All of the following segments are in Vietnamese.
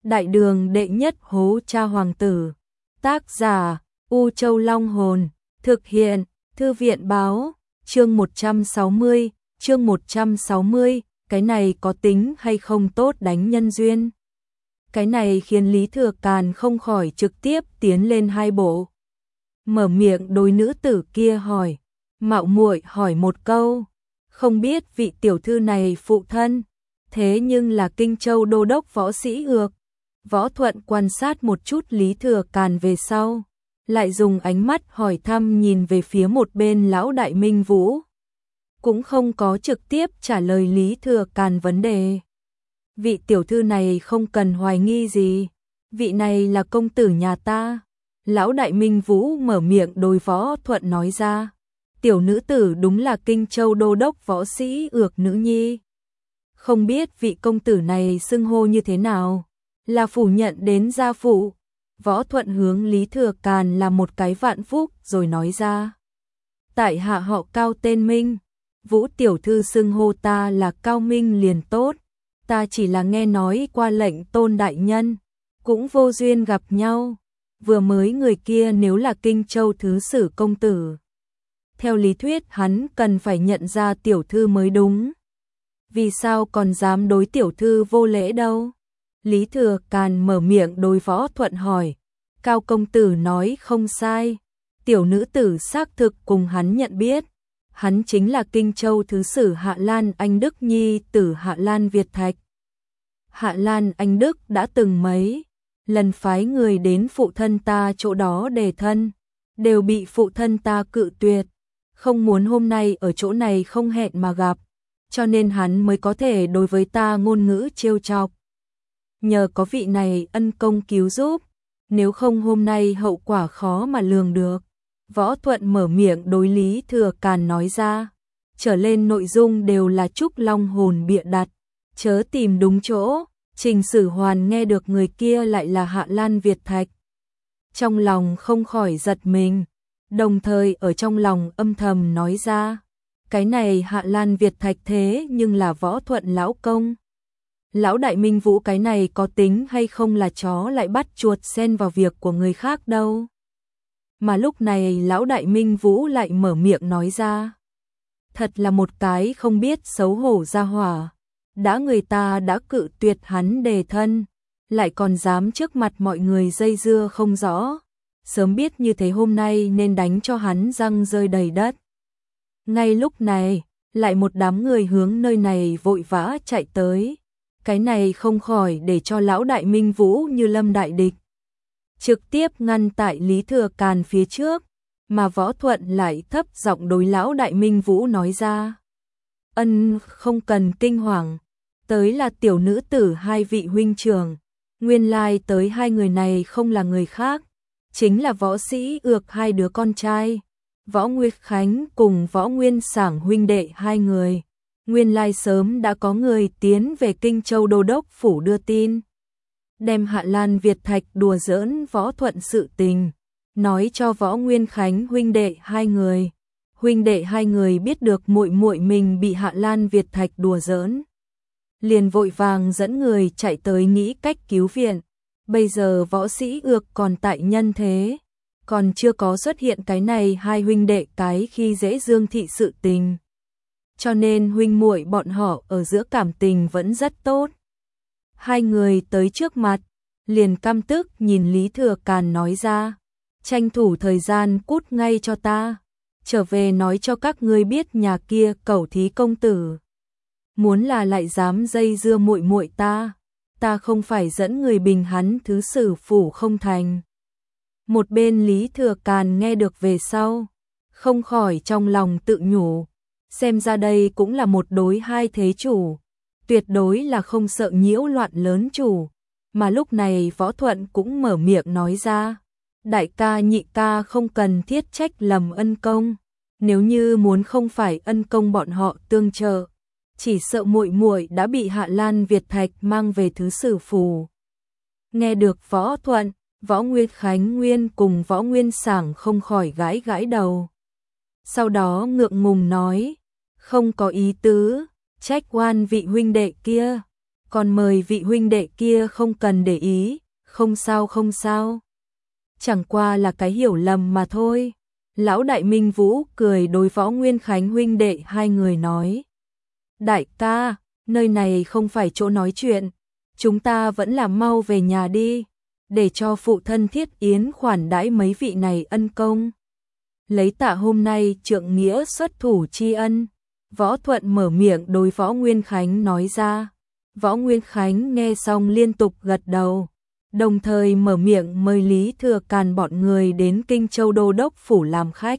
Đại đường đệ nhất hố cha hoàng tử. Tác giả U Châu Long Hồn. Thực hiện Thư viện Báo. Chương 160. Chương 160. Cái này có tính hay không tốt đánh nhân duyên? Cái này khiến Lý Thừa Càn không khỏi trực tiếp tiến lên hai bộ. Mở miệng đối nữ tử kia hỏi. Mạo muội hỏi một câu. Không biết vị tiểu thư này phụ thân. Thế nhưng là Kinh Châu đô đốc Võ Sĩ Ược. Võ Thuận quan sát một chút Lý Thừa Càn về sau. Lại dùng ánh mắt hỏi thăm nhìn về phía một bên lão đại Minh Vũ. Cũng không có trực tiếp trả lời Lý Thừa Càn vấn đề. Vị tiểu thư này không cần hoài nghi gì. Vị này là công tử nhà ta. Lão đại Minh Vũ mở miệng đối Võ Thuận nói ra. Tiểu nữ tử đúng là Kinh Châu đô đốc Võ Sĩ Ược nữ nhi. Không biết vị công tử này xưng hô như thế nào. Là phủ nhận đến gia phụ. Võ Thuận hướng Lý Thừa Càn là một cái vạn phúc rồi nói ra. Tại hạ họ Cao tên Minh. Vũ tiểu thư xưng hô ta là Cao Minh liền tốt. Ta chỉ là nghe nói qua lệnh Tôn đại nhân. Cũng vô duyên gặp nhau. Vừa mới người kia nếu là Kinh Châu thứ sử công tử. Theo lý thuyết hắn cần phải nhận ra tiểu thư mới đúng. Vì sao còn dám đối tiểu thư vô lễ đâu? Lý Thừa Càn mở miệng đối Võ Thuận hỏi. Cao công tử nói không sai. Tiểu nữ tử xác thực cùng hắn nhận biết. Hắn chính là Kinh Châu thứ sử Hạ Lan Anh Đức nhi tử Hạ Lan Việt Thạch. Hạ Lan Anh Đức đã từng mấy lần phái người đến phụ thân ta chỗ đó đề thân. Đều bị phụ thân ta cự tuyệt. Không muốn hôm nay ở chỗ này không hẹn mà gặp. Cho nên hắn mới có thể đối với ta ngôn ngữ trêu chọc. Nhờ có vị này ân công cứu giúp. Nếu không hôm nay hậu quả khó mà lường được. Võ Thuận mở miệng đối Lý Thừa Càn nói ra. Trở lên nội dung đều là Trúc Long hồn bịa đặt. Chớ tìm đúng chỗ. Trình Sử Hoàn nghe được người kia lại là Hạ Lan Việt Thạch. Trong lòng không khỏi giật mình. Đồng thời ở trong lòng âm thầm nói ra. Cái này Hạ Lan Việt Thạch thế nhưng là Võ Thuận lão công. Lão đại Minh Vũ cái này có tính hay không là chó lại bắt chuột xen vào việc của người khác đâu. Mà lúc này lão đại Minh Vũ lại mở miệng nói ra. Thật là một cái không biết xấu hổ ra hỏa. Đã người ta đã cự tuyệt hắn đề thân. Lại còn dám trước mặt mọi người dây dưa không rõ. Sớm biết như thế hôm nay nên đánh cho hắn răng rơi đầy đất. Ngay lúc này, lại một đám người hướng nơi này vội vã chạy tới. Cái này không khỏi để cho lão đại Minh Vũ như lâm đại địch. Trực tiếp ngăn tại Lý Thừa Càn phía trước, mà Võ Thuận lại thấp giọng đối lão đại Minh Vũ nói ra. Không cần kinh hoàng, tới là tiểu nữ tử hai vị huynh trưởng. Nguyên lai tới hai người này không là người khác, chính là Võ Sĩ Ược hai đứa con trai. Võ Nguyệt Khánh cùng Võ Nguyên Sảng huynh đệ hai người. Nguyên lai sớm đã có người tiến về Kinh Châu đô đốc phủ đưa tin. Đem Hạ Lan Việt Thạch đùa giỡn Võ Thuận sự tình. Nói cho Võ Nguyên Khánh huynh đệ hai người. Huynh đệ hai người biết được muội muội mình bị Hạ Lan Việt Thạch đùa giỡn. Liền vội vàng dẫn người chạy tới nghĩ cách cứu viện. Bây giờ Võ Sĩ Ược còn tại nhân thế. Còn chưa có xuất hiện cái này hai huynh đệ cái khi dễ dương thị sự tình. Cho nên huynh muội bọn họ ở giữa cảm tình vẫn rất tốt. Hai người tới trước mặt, liền căm tức nhìn Lý Thừa Càn nói ra. Tranh thủ thời gian cút ngay cho ta. Trở về nói cho các ngươi biết nhà kia cẩu thí công tử. Muốn là lại dám dây dưa muội muội ta. Ta không phải dẫn người bình hắn thứ sử phủ không thành. Một bên Lý Thừa Càn nghe được về sau. Không khỏi trong lòng tự nhủ. Xem ra đây cũng là một đối hai thế chủ. Tuyệt đối là không sợ nhiễu loạn lớn chủ. Mà lúc này Võ Thuận cũng mở miệng nói ra. Đại ca nhị ca không cần thiết trách lầm ân công. Nếu như muốn không phải ân công bọn họ tương trợ. Chỉ sợ muội muội đã bị Hạ Lan Việt Thạch mang về thứ sử phủ. Nghe được Võ Thuận, Võ Nguyệt Khánh Nguyên cùng Võ Nguyên Sảng không khỏi gãi gãi đầu. Sau đó ngượng ngùng nói. Không có ý tứ, trách oan vị huynh đệ kia. còn mời vị huynh đệ kia không cần để ý, không sao không sao. Chẳng qua là cái hiểu lầm mà thôi. Lão đại Minh Vũ cười đối Võ Nguyên Khánh huynh đệ hai người nói. Đại ca, nơi này không phải chỗ nói chuyện, chúng ta vẫn là mau về nhà đi, để cho phụ thân Thiết Yến khoản đãi mấy vị này ân công. Lấy tạ hôm nay trượng nghĩa xuất thủ tri ân, Võ Thuận mở miệng đối Võ Nguyên Khánh nói ra. Võ Nguyên Khánh nghe xong liên tục gật đầu, đồng thời mở miệng mời Lý Thừa Càn bọn người đến Kinh Châu Đô Đốc Phủ làm khách.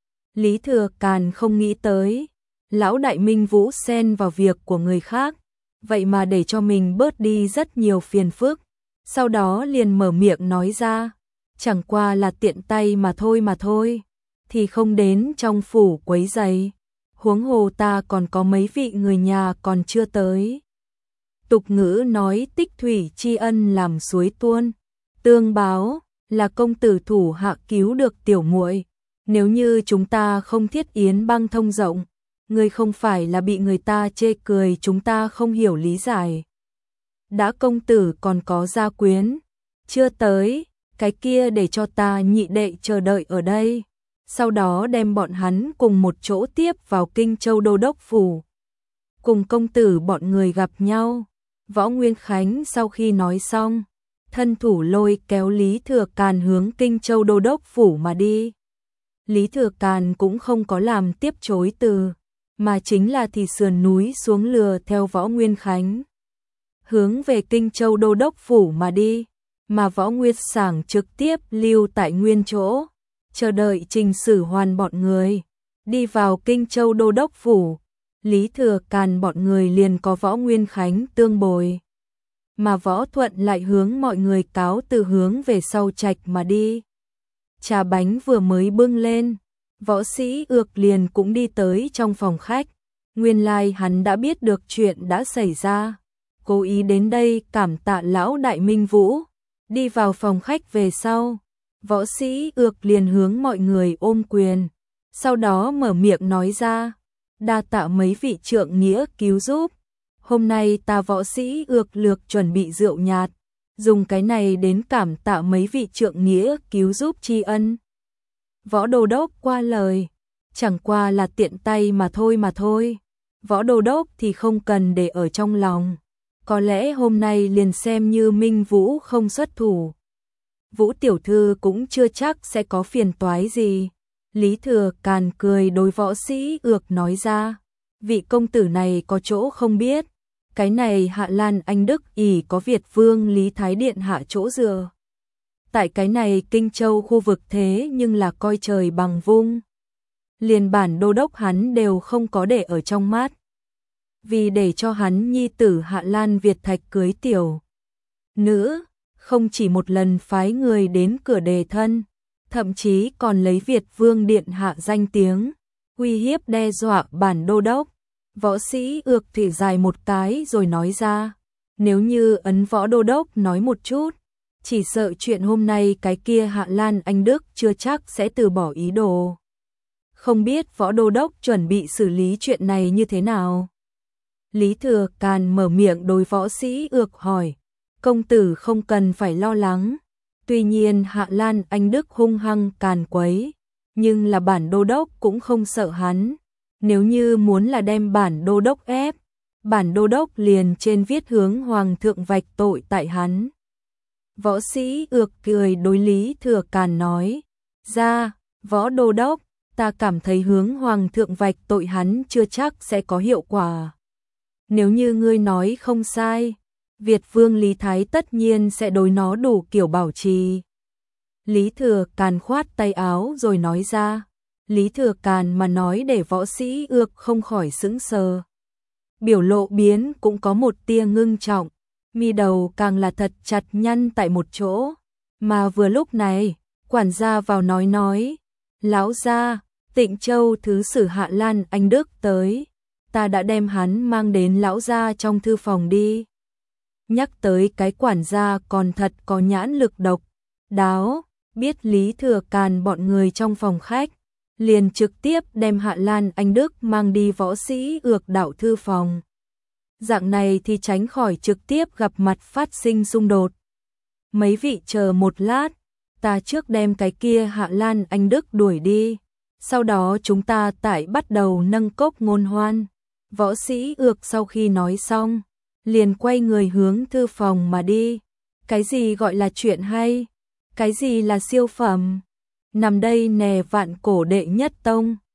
Lý Thừa Càn không nghĩ tới, lão đại Minh Vũ xen vào việc của người khác, vậy mà để cho mình bớt đi rất nhiều phiền phức. Sau đó liền mở miệng nói ra, chẳng qua là tiện tay mà thôi, thì không đến trong phủ quấy rầy. Huống hồ ta còn có mấy vị người nhà còn chưa tới. Tục ngữ nói tích thủy tri ân làm suối tuôn, tương báo là công tử thủ hạ cứu được tiểu muội. Nếu như chúng ta không Thiết Yến băng thông rộng, người không phải là bị người ta chê cười chúng ta không hiểu lý giải. Đã công tử còn có gia quyến, chưa tới, cái kia để cho ta nhị đệ chờ đợi ở đây. Sau đó đem bọn hắn cùng một chỗ tiếp vào Kinh Châu Đô Đốc Phủ. Cùng công tử bọn người gặp nhau. Võ Nguyên Khánh sau khi nói xong, thân thủ lôi kéo Lý Thừa Càn hướng Kinh Châu Đô Đốc Phủ mà đi. Lý Thừa Càn cũng không có làm tiếp chối từ, mà chính là thì sườn núi xuống lừa theo Võ Nguyên Khánh. Hướng về Kinh Châu Đô Đốc Phủ mà đi, mà Võ Nguyên Sảng trực tiếp lưu tại nguyên chỗ, chờ đợi Trình Sử Hoàn bọn người. Đi vào Kinh Châu Đô Đốc Phủ, Lý Thừa Càn bọn người liền có Võ Nguyên Khánh tương bồi. Mà Võ Thuận lại hướng mọi người cáo từ hướng về sau trạch mà đi. Trà bánh vừa mới bưng lên, Võ Sĩ Ược liền cũng đi tới trong phòng khách. Nguyên lai hắn đã biết được chuyện đã xảy ra, cố ý đến đây cảm tạ lão đại Minh Vũ. Đi vào phòng khách về sau, Võ Sĩ Ược liền hướng mọi người ôm quyền, sau đó mở miệng nói ra, đa tạ mấy vị trượng nghĩa cứu giúp. Hôm nay ta Võ Sĩ Ược lược chuẩn bị rượu nhạt, dùng cái này đến cảm tạ mấy vị trượng nghĩa cứu giúp tri ân. Võ Đô Đốc qua lời, chẳng qua là tiện tay mà thôi. Võ Đô Đốc thì không cần để ở trong lòng. Có lẽ hôm nay liền xem như Minh Vũ không xuất thủ, Vũ tiểu thư cũng chưa chắc sẽ có phiền toái gì. Lý Thừa Càn cười đối Võ Sĩ Ược nói ra, vị công tử này có chỗ không biết, cái này Hạ Lan Anh Đức ỷ có Việt Vương Lý Thái Điện hạ chỗ dựa. Tại cái này Kinh Châu khu vực thế nhưng là coi trời bằng vung. Liền bản đô đốc hắn đều không có để ở trong mắt. Vì để cho hắn nhi tử Hạ Lan Việt Thạch cưới tiểu nữ, không chỉ một lần phái người đến cửa đề thân, thậm chí còn lấy Việt Vương Điện hạ danh tiếng, uy hiếp đe dọa bản đô đốc. Võ Sĩ Ược thì dài một cái rồi nói ra, nếu như ấn Võ Đô Đốc nói một chút, chỉ sợ chuyện hôm nay cái kia Hạ Lan Anh Đức chưa chắc sẽ từ bỏ ý đồ. Không biết Võ Đô Đốc chuẩn bị xử lý chuyện này như thế nào? Lý Thừa Càn mở miệng đối Võ Sĩ Ược hỏi, công tử không cần phải lo lắng. Tuy nhiên Hạ Lan Anh Đức hung hăng càn quấy, nhưng là bản đô đốc cũng không sợ hắn. Nếu như muốn là đem bản đô đốc ép, bản đô đốc liền trên viết hướng hoàng thượng vạch tội tại hắn. Võ Sĩ Ược cười đối Lý Thừa Càn nói ra, Võ Đô Đốc, ta cảm thấy hướng hoàng thượng vạch tội hắn chưa chắc sẽ có hiệu quả. Nếu như ngươi nói không sai, Việt Vương Lý Thái tất nhiên sẽ đối nó đủ kiểu bảo trì. Lý Thừa Càn khoát tay áo rồi nói ra. Lý Thừa Càn mà nói để Võ Sĩ Ược không khỏi sững sờ. Biểu lộ biến cũng có một tia ngưng trọng, mi đầu càng là thật chặt nhăn tại một chỗ. Mà vừa lúc này, quản gia vào nói, lão gia, Tịnh Châu thứ sử Hạ Lan Anh Đức tới, ta đã đem hắn mang đến lão gia trong thư phòng đi. Nhắc tới cái quản gia còn thật có nhãn lực độc đáo, biết Lý Thừa Càn bọn người trong phòng khách, liền trực tiếp đem Hạ Lan Anh Đức mang đi Võ Sĩ Ược đạo thư phòng. Dạng này thì tránh khỏi trực tiếp gặp mặt phát sinh xung đột. Mấy vị chờ một lát, ta trước đem cái kia Hạ Lan Anh Đức đuổi đi, sau đó chúng ta tại bắt đầu nâng cốc ngôn hoan. Võ Sĩ Ược sau khi nói xong, liền quay người hướng thư phòng mà đi. Cái gì gọi là chuyện hay? Cái gì là siêu phẩm? Nằm đây nè vạn cổ đệ nhất tông.